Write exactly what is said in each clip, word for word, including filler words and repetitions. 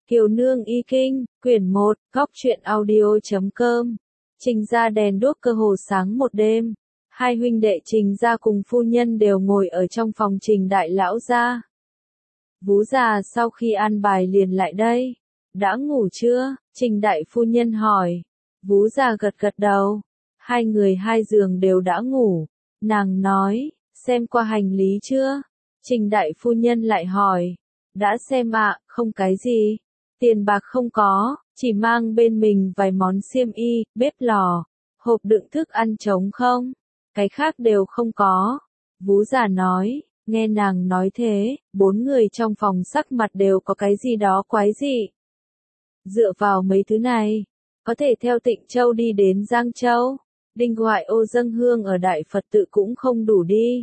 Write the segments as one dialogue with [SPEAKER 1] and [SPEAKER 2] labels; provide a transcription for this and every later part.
[SPEAKER 1] Kiều Nương Y Kinh, quyển một, góc truyện audio.com. Trình gia đèn đuốc cơ hồ sáng một đêm. Hai huynh đệ Trình gia cùng phu nhân đều ngồi ở trong phòng Trình đại lão gia. Vú già sau khi an bài liền lại đây. Đã ngủ chưa? Trình đại phu nhân hỏi. Vú già gật gật đầu. Hai người hai giường đều đã ngủ. Nàng nói, xem qua hành lý chưa? Trình đại phu nhân lại hỏi. Đã xem ạ, không cái gì. Tiền bạc không có, chỉ mang bên mình vài món xiêm y, bếp lò, hộp đựng thức ăn trống không. Cái khác đều không có. Vú già nói, nghe nàng nói thế, bốn người trong phòng sắc mặt đều có cái gì đó quái dị. Dựa vào mấy thứ này, có thể theo Tịnh Châu đi đến Giang Châu, Đinh Ngoại Ô dâng hương ở Đại Phật tự cũng không đủ đi.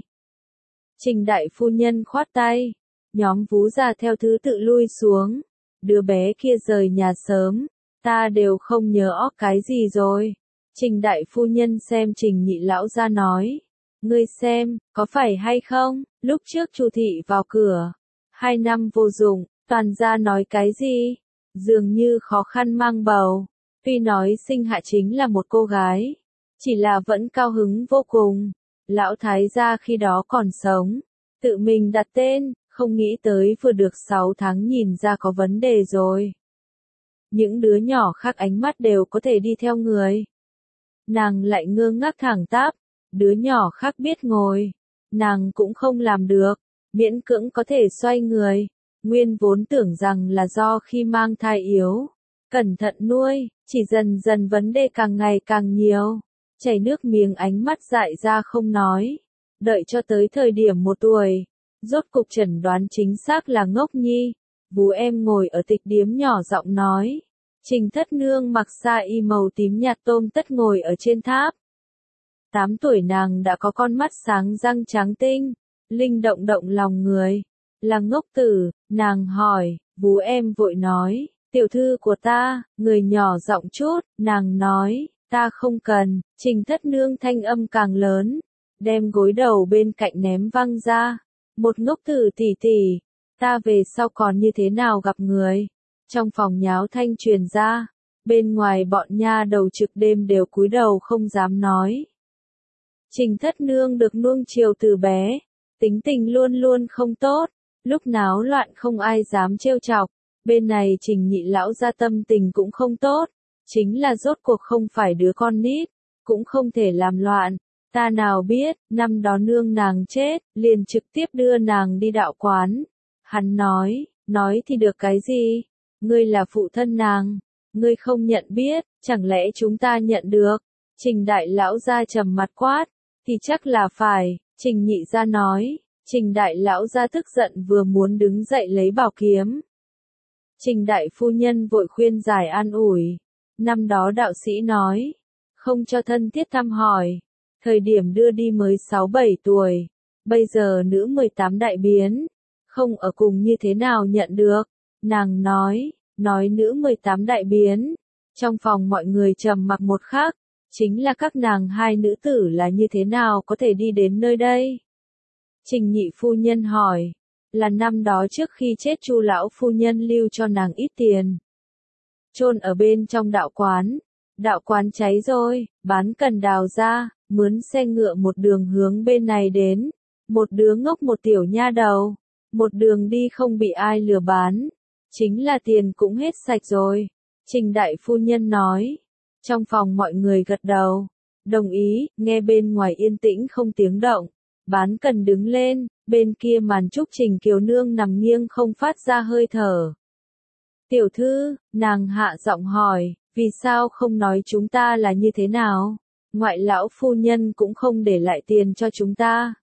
[SPEAKER 1] Trình đại phu nhân khoát tay, nhóm vú già theo thứ tự lui xuống. Đứa bé kia rời nhà sớm, ta đều không nhớ óc cái gì rồi. Trình đại phu nhân xem Trình nhị lão ra nói. Ngươi xem, có phải hay không, lúc trước Chu thị vào cửa. Hai năm vô dụng, toàn gia nói cái gì? Dường như khó khăn mang bầu. Tuy nói sinh hạ chính là một cô gái. Chỉ là vẫn cao hứng vô cùng. Lão thái gia khi đó còn sống. Tự mình đặt tên. Không nghĩ tới vừa được sáu tháng nhìn ra có vấn đề rồi. Những đứa nhỏ khác ánh mắt đều có thể đi theo người. Nàng lại ngơ ngác thẳng tắp, đứa nhỏ khác biết ngồi. Nàng cũng không làm được, miễn cưỡng có thể xoay người. Nguyên vốn tưởng rằng là do khi mang thai yếu. Cẩn thận nuôi, chỉ dần dần vấn đề càng ngày càng nhiều. Chảy nước miếng ánh mắt dại ra không nói. Đợi cho tới thời điểm một tuổi. Rốt cục chẩn đoán chính xác là ngốc nhi. Vú em ngồi ở tịch điếm nhỏ giọng nói. Trình thất nương mặc sa y màu tím nhạt tôm tất ngồi ở trên tháp. Tám tuổi nàng đã có con mắt sáng răng trắng tinh. Linh động động lòng người. Là ngốc tử, nàng hỏi. Vú em vội nói. Tiểu thư của ta, người nhỏ giọng chút. Nàng nói. Ta không cần. Trình thất nương thanh âm càng lớn. Đem gối đầu bên cạnh ném văng ra. Một ngốc tử tỷ tỷ, ta về sau còn như thế nào gặp người? Trong phòng nháo thanh truyền ra, bên ngoài bọn nha đầu trực đêm đều cúi đầu không dám nói. Trình thất nương được nuông chiều từ bé, tính tình luôn luôn không tốt, lúc náo loạn không ai dám trêu chọc. Bên này Trình nhị lão gia tâm tình cũng không tốt, chính là rốt cuộc không phải đứa con nít, cũng không thể làm loạn. Ta nào biết, năm đó nương nàng chết, liền trực tiếp đưa nàng đi đạo quán. Hắn nói, nói thì được cái gì? Ngươi là phụ thân nàng, ngươi không nhận biết, chẳng lẽ chúng ta nhận được? Trình đại lão gia trầm mặt quát, thì chắc là phải, Trình nhị gia nói. Trình đại lão gia tức giận vừa muốn đứng dậy lấy bảo kiếm. Trình đại phu nhân vội khuyên giải an ủi. Năm đó đạo sĩ nói, không cho thân thiết thăm hỏi. Thời điểm đưa đi mới sáu bảy tuổi, bây giờ nữ mười tám đại biến, không ở cùng như thế nào nhận được, nàng nói, nói nữ mười tám đại biến, trong phòng mọi người trầm mặc một khắc, chính là các nàng hai nữ tử là như thế nào có thể đi đến nơi đây. Trình nhị phu nhân hỏi, là năm đó trước khi chết Chu lão phu nhân lưu cho nàng ít tiền, chôn ở bên trong đạo quán, đạo quán cháy rồi, bán cần đào ra. Mướn xe ngựa một đường hướng bên này đến, một đứa ngốc một tiểu nha đầu, một đường đi không bị ai lừa bán, chính là tiền cũng hết sạch rồi. Trình đại phu nhân nói, trong phòng mọi người gật đầu, đồng ý, nghe bên ngoài yên tĩnh không tiếng động, bán cần đứng lên, bên kia màn trúc Trình Kiều Nương nằm nghiêng không phát ra hơi thở. Tiểu thư, nàng hạ giọng hỏi, vì sao không nói chúng ta là như thế nào? Ngoại lão phu nhân cũng không để lại tiền cho chúng ta.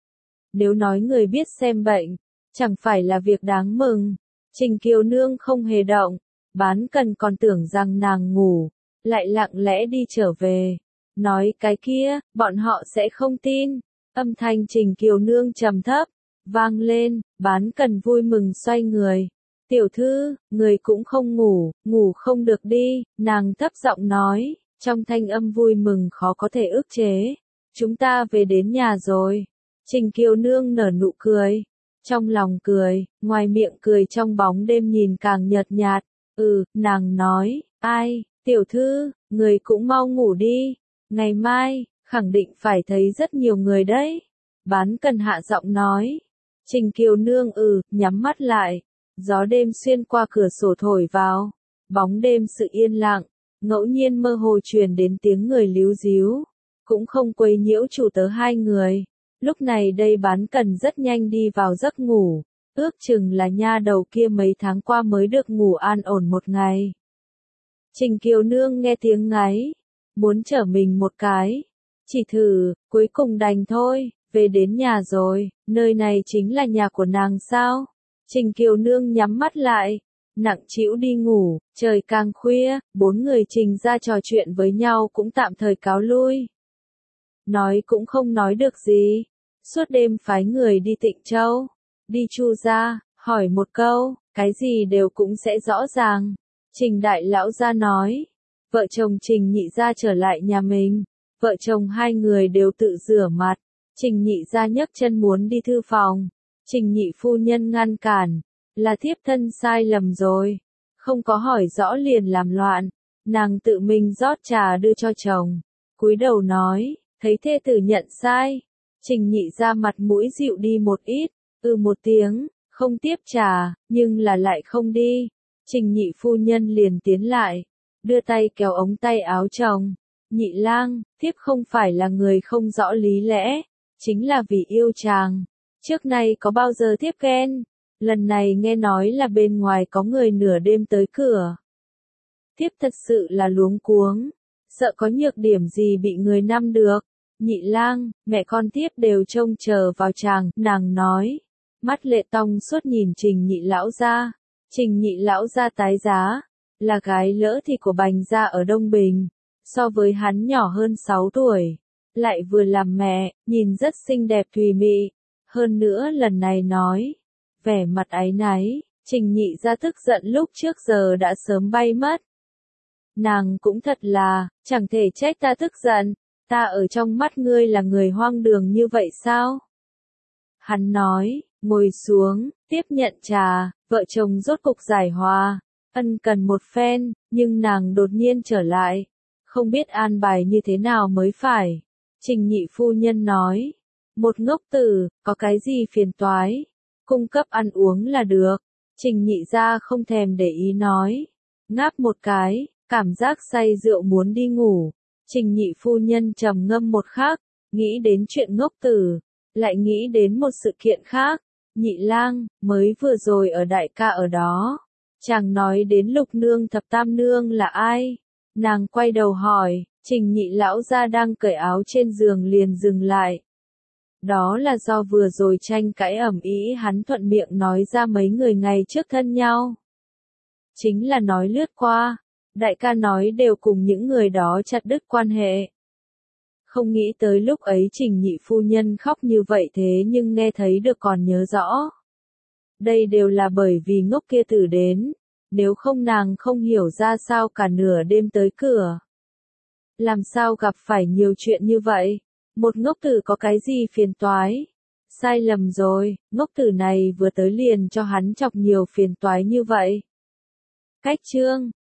[SPEAKER 1] Nếu nói người biết xem bệnh, chẳng phải là việc đáng mừng. Trình Kiều Nương không hề động, bán cần còn tưởng rằng nàng ngủ, lại lặng lẽ đi trở về. Nói cái kia, bọn họ sẽ không tin. Âm thanh Trình Kiều Nương trầm thấp, vang lên, bán cần vui mừng xoay người. Tiểu thư, người cũng không ngủ, ngủ không được đi, nàng thấp giọng nói. Trong thanh âm vui mừng khó có thể ức chế. Chúng ta về đến nhà rồi. Trình Kiều Nương nở nụ cười. Trong lòng cười, ngoài miệng cười trong bóng đêm nhìn càng nhợt nhạt. Ừ, nàng nói, ai, tiểu thư, người cũng mau ngủ đi, ngày mai, khẳng định phải thấy rất nhiều người đấy. Bán cần hạ giọng nói. Trình Kiều Nương ừ, nhắm mắt lại. Gió đêm xuyên qua cửa sổ thổi vào. Bóng đêm sự yên lặng, ngẫu nhiên mơ hồ truyền đến tiếng người líu díu. Cũng không quấy nhiễu chủ tớ hai người. Lúc này đây bán cần rất nhanh đi vào giấc ngủ. Ước chừng là nha đầu kia mấy tháng qua mới được ngủ an ổn một ngày. Trình Kiều Nương nghe tiếng ngáy. Muốn trở mình một cái. Chỉ thử, cuối cùng đành thôi, về đến nhà rồi, nơi này chính là nhà của nàng sao? Trình Kiều Nương nhắm mắt lại, nặng trĩu đi ngủ, trời càng khuya, bốn người Trình ra trò chuyện với nhau cũng tạm thời cáo lui. Nói cũng không nói được gì, suốt đêm phái người đi Tịnh Châu, đi Chu gia, hỏi một câu, cái gì đều cũng sẽ rõ ràng. Trình đại lão gia nói, vợ chồng Trình nhị gia trở lại nhà mình. Vợ chồng hai người đều tự rửa mặt, Trình nhị gia nhấc chân muốn đi thư phòng, Trình nhị phu nhân ngăn cản, là thiếp thân sai lầm rồi, không có hỏi rõ liền làm loạn, nàng tự mình rót trà đưa cho chồng, cúi đầu nói, thấy thê tử nhận sai, Trình nhị gia mặt mũi dịu đi một ít, ừ một tiếng, không tiếp trà, nhưng là lại không đi, Trình nhị phu nhân liền tiến lại, đưa tay kéo ống tay áo chồng. Nhị lang, thiếp không phải là người không rõ lý lẽ, chính là vì yêu chàng. Trước nay có bao giờ thiếp ghen, lần này nghe nói là bên ngoài có người nửa đêm tới cửa. Thiếp thật sự là luống cuống, sợ có nhược điểm gì bị người nắm được. Nhị lang, mẹ con thiếp đều trông chờ vào chàng, nàng nói. Mắt lệ tong suốt nhìn Trình nhị lão gia, Trình nhị lão gia tái giá, là gái lỡ thì của Bành gia ở Đông Bình. So với hắn nhỏ hơn sáu tuổi, lại vừa làm mẹ, nhìn rất xinh đẹp thùy mị, hơn nữa lần này nói, vẻ mặt áy náy, Trình nhị gia tức giận lúc trước giờ đã sớm bay mất. Nàng cũng thật là, chẳng thể trách ta tức giận, ta ở trong mắt ngươi là người hoang đường như vậy sao? Hắn nói, ngồi xuống, tiếp nhận trà, vợ chồng rốt cục giải hòa, ân cần một phen, nhưng nàng đột nhiên trở lại. Không biết an bài như thế nào mới phải. Trình nhị phu nhân nói, một ngốc tử, có cái gì phiền toái, cung cấp ăn uống là được. Trình nhị gia không thèm để ý nói, ngáp một cái, cảm giác say rượu muốn đi ngủ. Trình nhị phu nhân trầm ngâm một khắc, nghĩ đến chuyện ngốc tử, lại nghĩ đến một sự kiện khác. Nhị lang, mới vừa rồi ở đại ca ở đó, chàng nói đến Lục nương thập tam nương là ai? Nàng quay đầu hỏi, Trình nhị lão gia đang cởi áo trên giường liền dừng lại. Đó là do vừa rồi tranh cãi ầm ĩ hắn thuận miệng nói ra mấy người ngày trước thân nhau. Chính là nói lướt qua, đại ca nói đều cùng những người đó chặt đứt quan hệ. Không nghĩ tới lúc ấy Trình nhị phu nhân khóc như vậy thế nhưng nghe thấy được còn nhớ rõ. Đây đều là bởi vì ngốc kia tử đến. Nếu không nàng không hiểu ra sao cả nửa đêm tới cửa. Làm sao gặp phải nhiều chuyện như vậy? Một ngốc tử có cái gì phiền toái? Sai lầm rồi, ngốc tử này vừa tới liền cho hắn chọc nhiều phiền toái như vậy. Cách chương